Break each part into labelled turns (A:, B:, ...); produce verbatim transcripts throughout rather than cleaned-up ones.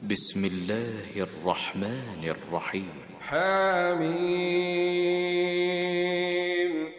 A: بسم الله الرحمن الرحيم.
B: حميم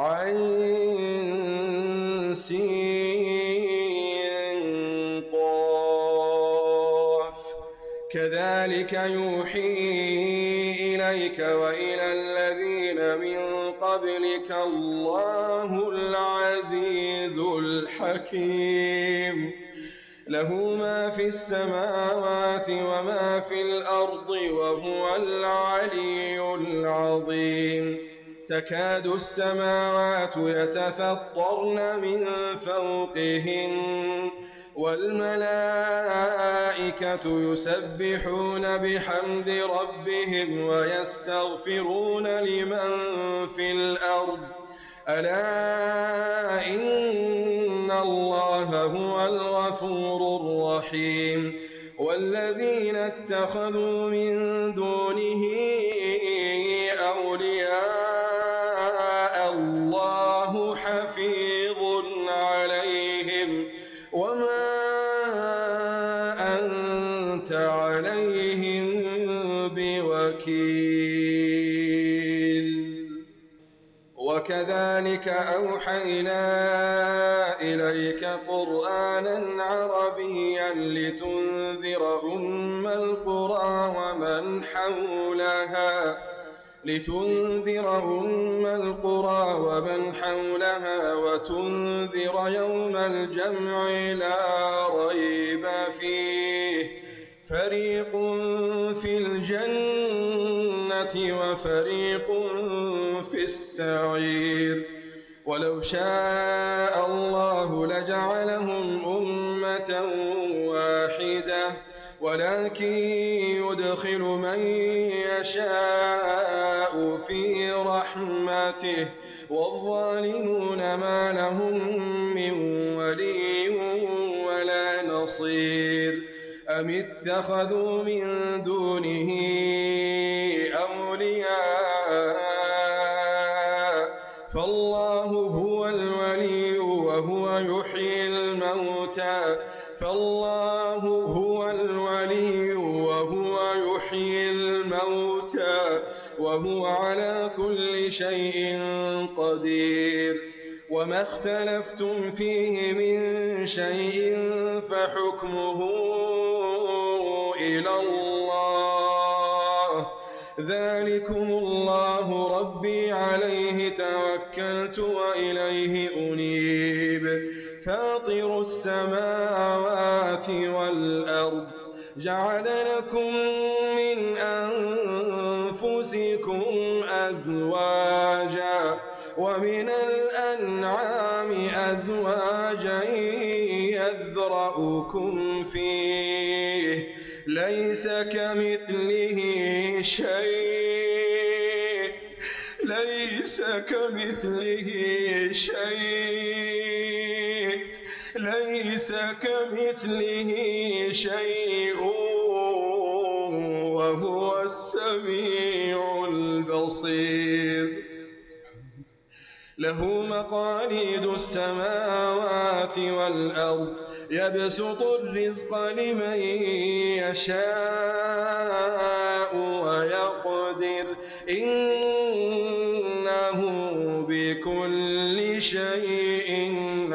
B: عين سين قاف. كذلك يوحي إليك وإلى الذين من قبلك الله العزيز الحكيم. له ما في السماوات وما في الأرض وهو العلي العظيم. تكاد السماوات يتفطرن من فوقهن والملائكة يسبحون بحمد ربهم ويستغفرون لمن في الأرض ألا إن الله هو الغفور الرحيم. والذين اتخذوا من دونه أولياء الله حفيظ عليهم وما أنت عليهم بوكيل. وكذلك أوحينا إليك قرآنا عربيا لتنذر أم القرى ومن حولها لتنذر أم القرى ومن حولها وتنذر يوم الجمع لا ريب فيه فريق في الجنة وفريق في السعير. ولو شاء الله لجعلهم أمة واحدة ولكن يدخل من يشاء في رحمته والظالمون ما لهم من ولي ولا نصير. أم اتخذوا من دونه أولياء فالله هو الولي وهو يحيي الموتى فالله هو الولي وهو يحيي الموتى وهو على كل شيء قدير. وما اختلفتم فيه من شيء فحكمه إلى الله ذلكم الله ربي عليه توكلت وإليه أنيب. فاطر السماوات والأرض جعل لكم من أنفسكم أزواجا ومن الأنعام أزواجا يذرأكم فيه ليس كمثله شيء ليس كمثله شيء ليس كمثله شيء وهو السميع البصير. له مقاليد السماوات والأرض يبسط الرزق لمن يشاء ويقدر إنه بكل شيء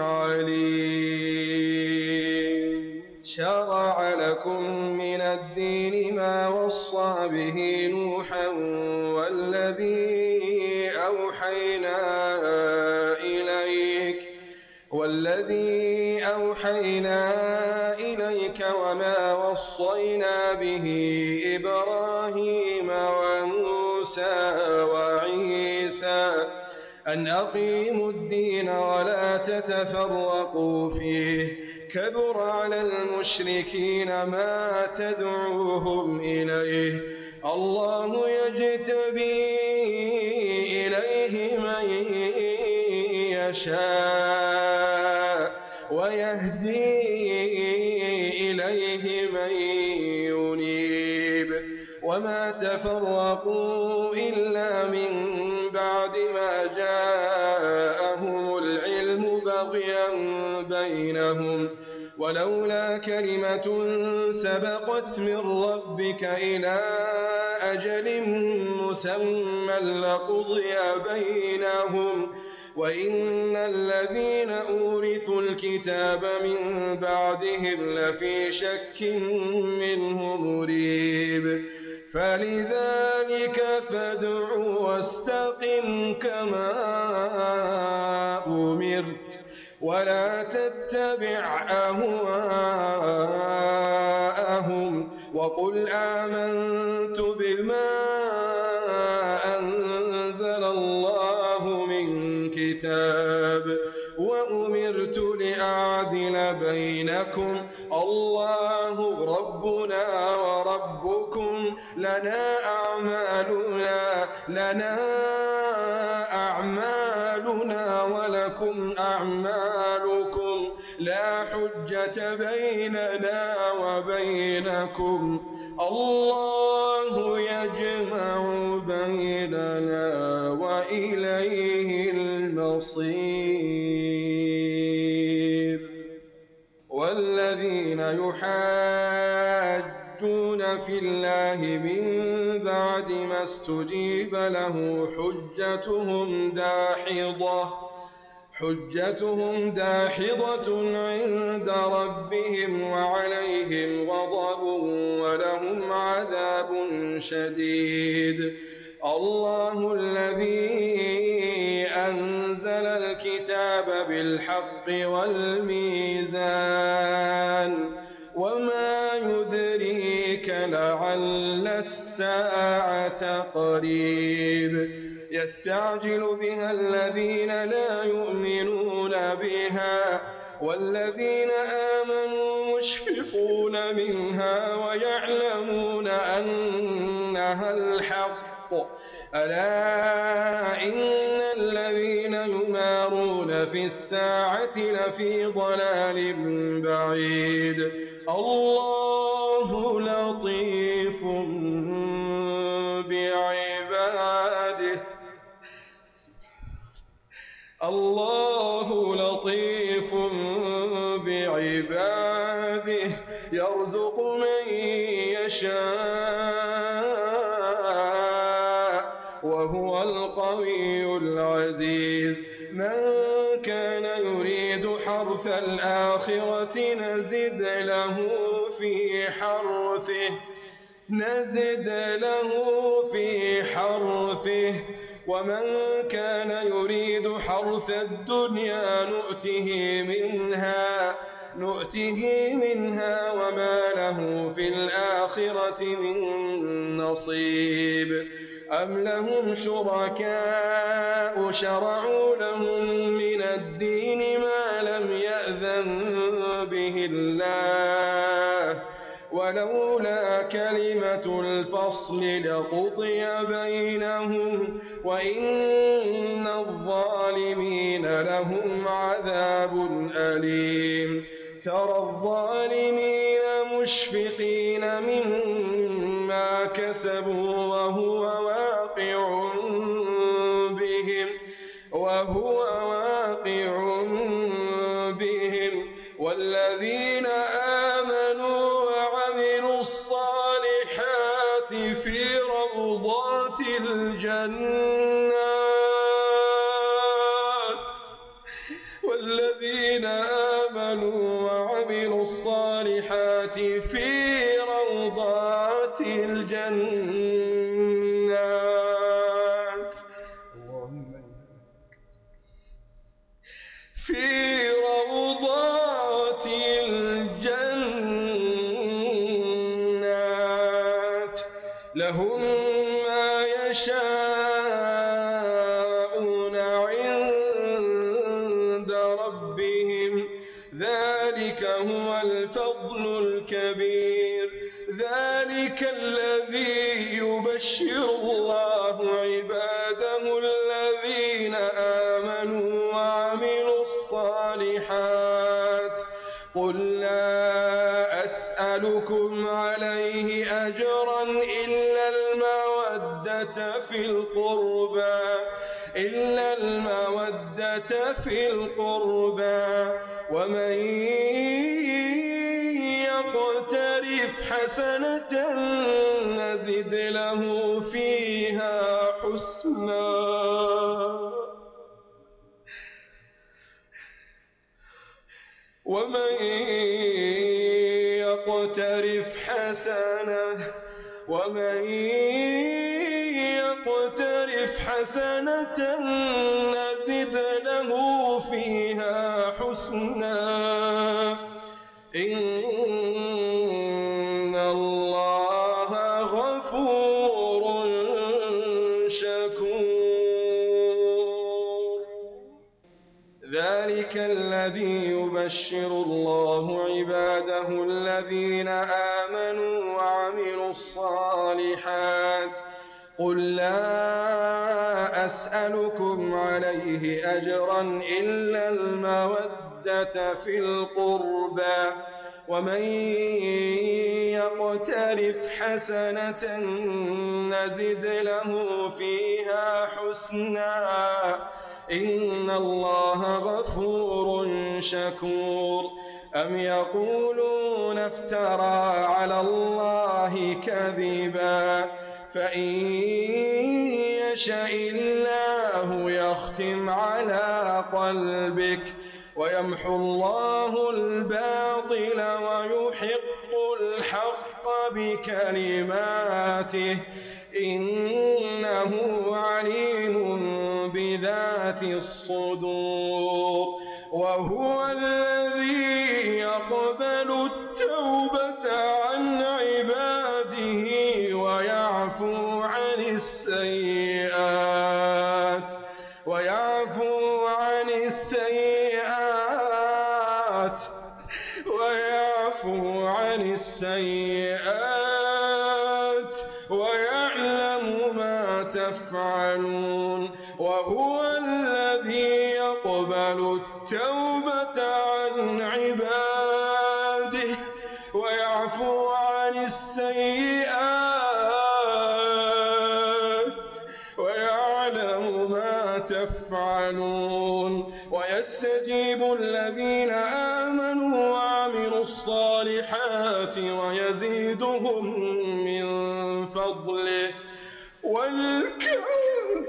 B: عليم. شرع لكم من الدين ما وصى به نوحا والذي أوحينا إليك والذي أوحينا إليك وما وصينا به إبراهيم وموسى وعيسى أن أقيموا الدين ولا تتفرقوا فيه كبر على المشركين ما تدعوهم إليه الله يجتبي إليه من يشاء ويهدي إليه من ينيب. وما تفرقوا إلا من بعد ما جاءهم العلم بغيا بينهم ولولا كلمة سبقت من ربك إلى أجل مسمى لقضي بينهم وإن الذين أورثوا الكتاب من بعدهم لفي شك منه مريب فلذلك فادع واستقم كما أمرت ولا تتبع أهواءهم وقل آمنت بما أنزل الله من كتاب وأمرت لأعدل بينكم الله ربنا وربكم لنا أعمالنا لنا أعمالنا ولكم أعمالكم لا حجة بيننا وبينكم الله يجمع بيننا وإليه المصير والذين يحاجون في الله من بعد ما استجيب له حجتهم داحضة حجتهم داحضة عند ربهم وعليهم غضب ولهم عذاب شديد الله الذي أنزل الكتاب بالحق والميزان وما يدريك لعل الساعة قريب يستعجل بها الذين لا يؤمنون بها والذين آمنوا مشفقون منها ويعلمون أنها الحق ألا إن الذين يمارون في الساعة لفي ضلال بعيد الله لطيف بعباده الله لطيف بعباده يرزق من يشاء وهو القوي العزيز من كان يريد حرث الآخرة نزد له في حرثه نزد له في حرثه ومن كان يريد حرث الدنيا نؤته منها نؤته منها وما له في الآخرة من نصيب أم لهم شركاء شرعوا لهم من الدين ما لم يأذن به الله ولولا كلمة الفصل لقضي بينهم وإن الظالمين لهم عذاب أليم ترى الظالمين مشفقين مما كسبوا وهو واقع بهم وهو واقع بهم والذين آمنوا وعملوا الصالحات في روضات الجنات والذين آمنوا وعملوا الصالحات في روضات الجنات في روضات الجنات لهم ما يشاءون عند ربهم ذلك هو الفضل الكبير ذلك الذي يبشر الله عباده الذين آمنوا وعملوا الصالحات قل لا أسألكم عليه أجرا إلا المودة في القربى إلا المودة في القربى ومن يقترف حسنة نزد له فيها حسنا ومن يقترف حسنة ومن يقترف حسنة نزد له فيها حسنا إن الله غفور شكور. ذلك الذي يبشر الله عباده الذين آمنوا وعملوا الصالحات قل لا أسألكم عليه أجرا إلا المودة في القربى ومن يقترف حسنة نزد له فيها حسنا إن الله غفور شكور. أم يقولون افترى على الله كذبا فإن يشأ الله يختم على قلبك ويمحو الله الباطل ويحق الحق بكلماته إنه عليم بذات الصدور. وهو الذي يقبل التوبة عن عباده ويعفو عن السيئات ويعفو عن السيئات ويعفو عن السيئات ويعلم ما تفعلون. وهو الذي يقبل التوبة عن عباده ويعفو عن السيئات ويعلم ما تفعلون. ويستجيب الذين آمنوا وعملوا الصالحات ويزيدهم من فضله والكافرون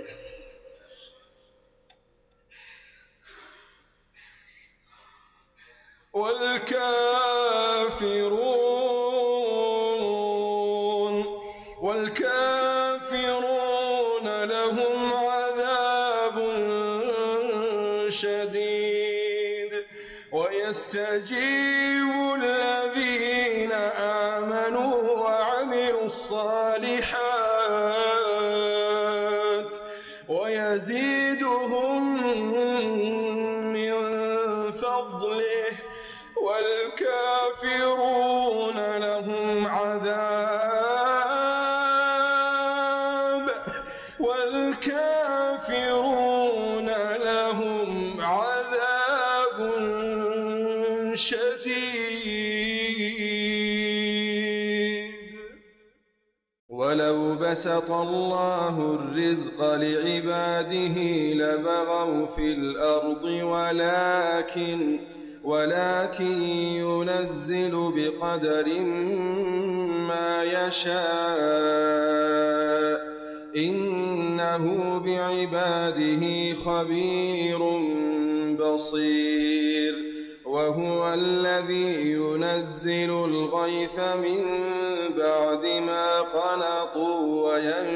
B: والكافرون والكافرون لهم عذاب شديد. ويستجيب الذين آمنوا وعملوا الصالحات ويزيدهم من فضله والكافرون لهم عذاب والكافرون لهم عذاب شديد. ولو بسط الله الرزق لعباده لبغوا في الأرض ولكن ولكن ينزل بقدر ما يشاء إنه بعباده خبير بصير. وهو الذي ينزل الغيث من بعد ما قنطوا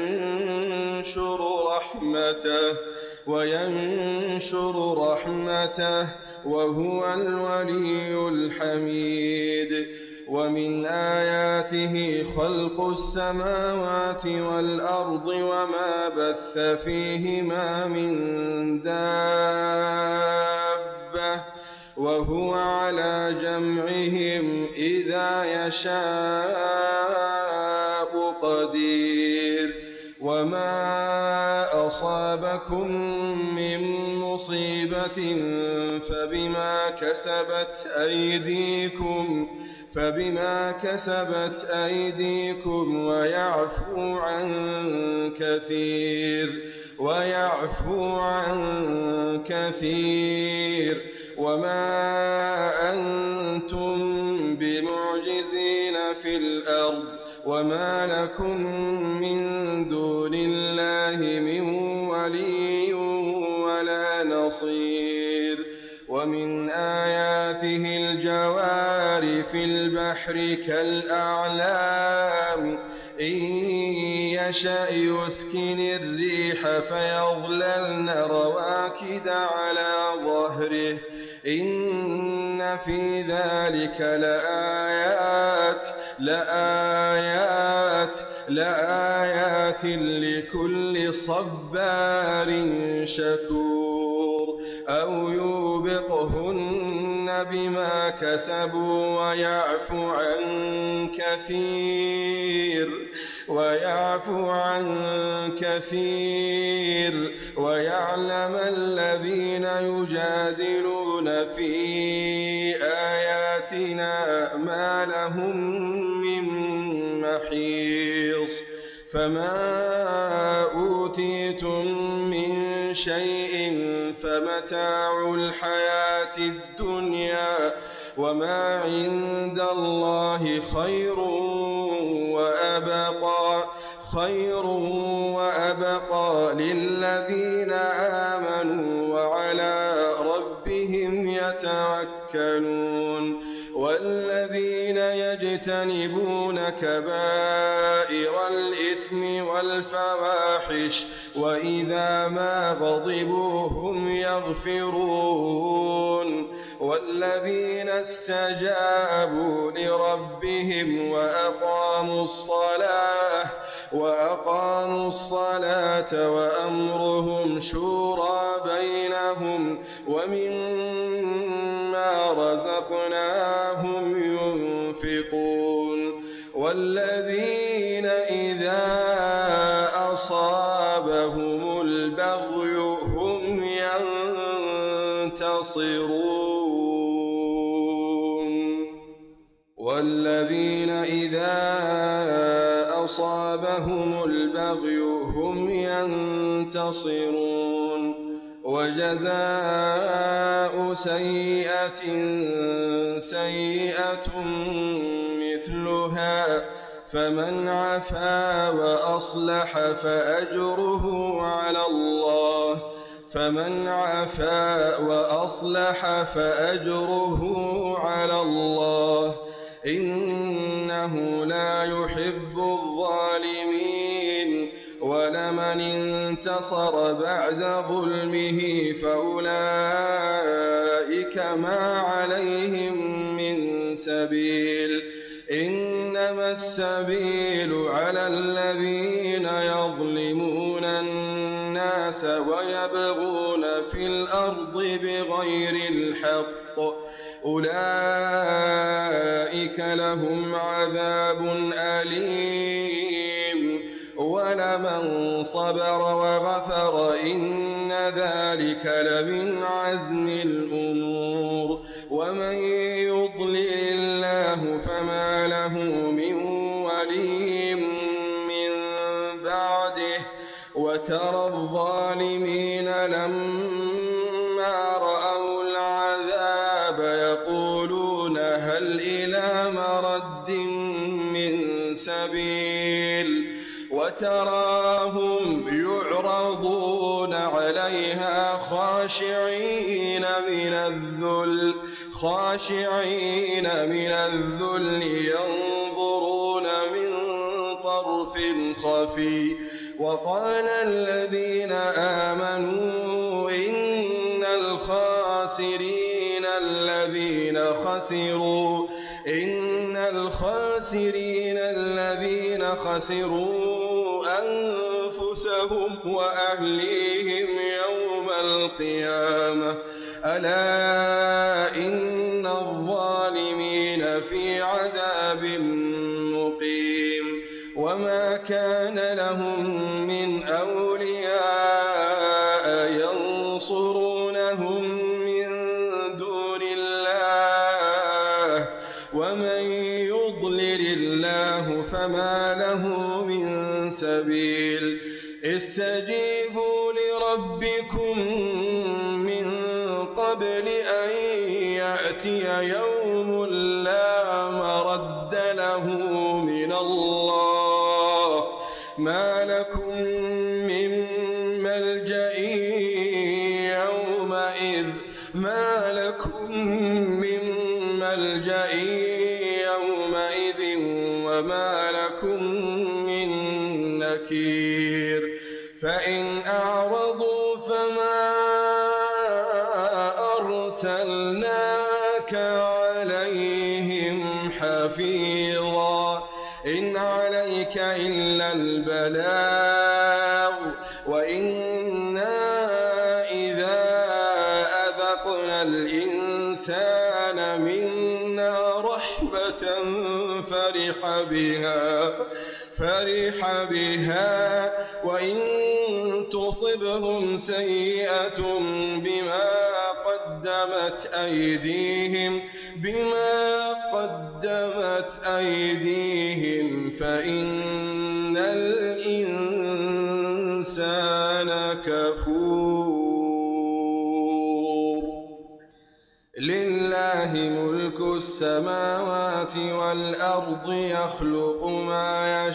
B: وينشر رحمته وينشر رحمته وهو الولي الحميد. ومن آياته خلق السماوات والأرض وما بث فيهما من دابة وهو على جمعهم إذا يشاء قدير. وما أصابكم من مصيبة فبما كسبت أيديكم فبما كسبت أيديكم ويعفو عن كثير ويعفو عن كثير. وما أنتم بمعجزين في الأرض وما لكم من دون الله من ولي ولا نصير ومن آياته الجوار في البحر كالأعلام إن يشأ يسكن الريح فيظللن رواكد على ظهره إن في ذلك لآيات لآيات لآيات لكل صبار شكور أو يوبقهن بما كسبوا ويعفو عن كثير ويعفو عن كثير ويعلم الذين يجادلون في آياتنا ما لهم من محيص فما أوتيتم من شيء فمتاع الحياة الدنيا وما عند الله خير وأبقى خير وأبقى للذين آمنوا وعلى ربهم يتوكلون والذين يجتنبون كبائر الإثم والفواحش وإذا ما غضبوا هم يغفرون والذين استجابوا لربهم وأقاموا الصلاة وأقاموا الصلاة وأمرهم شورى بينهم ومما رزقناهم ينفقون والذين إذا أصابهم البغي هم ينتصرون والذين إذا أصابهم البغي هم ينتصرون وجزاء سيئة سيئة مثلها فمن عفا وأصلح فأجره على الله فمن عفا وأصلح فأجره على الله إنه لا يحب الظالمين ولمن انتصر بعد ظلمه فأولئك ما عليهم من سبيل إنما السبيل على الذين يظلمون الناس ويبغون في الأرض بغير الحق أولئك لهم عذاب أليم ولمن صبر وغفر إن ذلك لمن عزم الأمور ومن يضلل الله فما له من ولي من بعده وترى الظالمين لما رأوا العذاب يقولون هل إلى مرد من سبيل وتراهم يعرضون عليها خاشعين من الذل خاشعين من الذل ينظرون من طرف خفي وقال الذين آمنوا إن الخاسرين الذين خسروا إن الخاسرين الذين خسروا أنفسهم وأهليهم يوم القيامة ألا إن الظالمين في عذاب مقيم وما كان لهم من أولياء ينصرونهم من دون الله ومن يضلل الله فما له من سبيل استجيبوا لربكم من قبل قبل أن يأتي يوم لا مرد له من الله ما لكم من ملجأ يومئذ ما لكم من ملجأ يومئذ وما لكم من نكير فإن أعرضوا فما أرسلناك عليهم حفيظا إن عليك إلا البلاغ وإنا إذا أذقنا الإنسان منا رحمة فرح بها فرح بها وإن تصبهم سيئة بما قدمت أيديهم بما قدمت أيديهم فإن الإنسان كفور لله ملك السماوات والأرض يخلق ما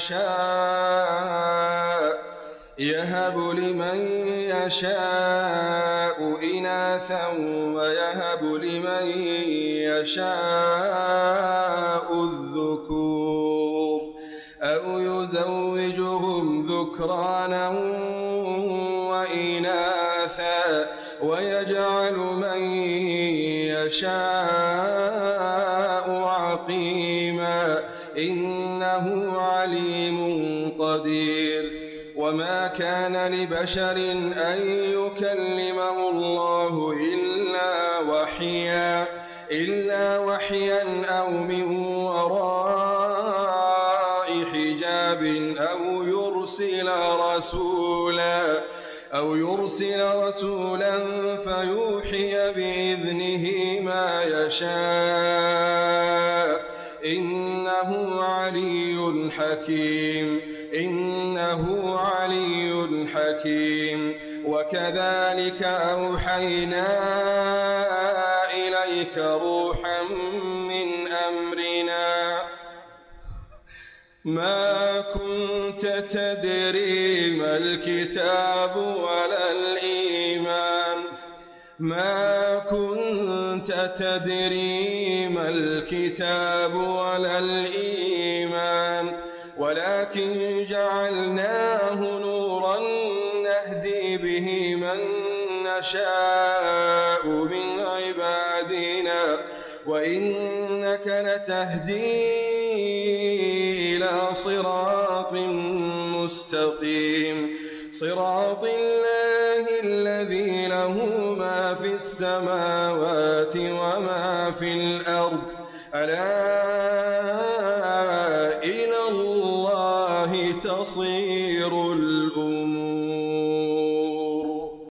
B: يشاء يهب لمن يشاء إناثا ويهب لمن يشاء الذكور أو يزوجهم ذكرانا وإناثا ويجعل من يشاء عقيما إنه عليم قدير وما كان لبشر أن يكلمه الله إلا وحيا إلا وحيا أو من وراء حجاب أو يرسل رسولا أو يرسل رسولا فيوحي بإذنه ما يشاء إنه علي حكيم إنه علي حكيم وكذلك أوحينا إليك روحا من أمرنا ما كنت تدري ما الكتاب ولا الإيمان ما كنت تدري ما الكتاب ولا الإيمان ولكن جعلناه نورا نهدي به من نشاء من عبادنا وإنك لتهدي إلى صراط مستقيم صراط الله الذي له ما في السماوات وما في الأرض ألا إلى الله تصير الأمور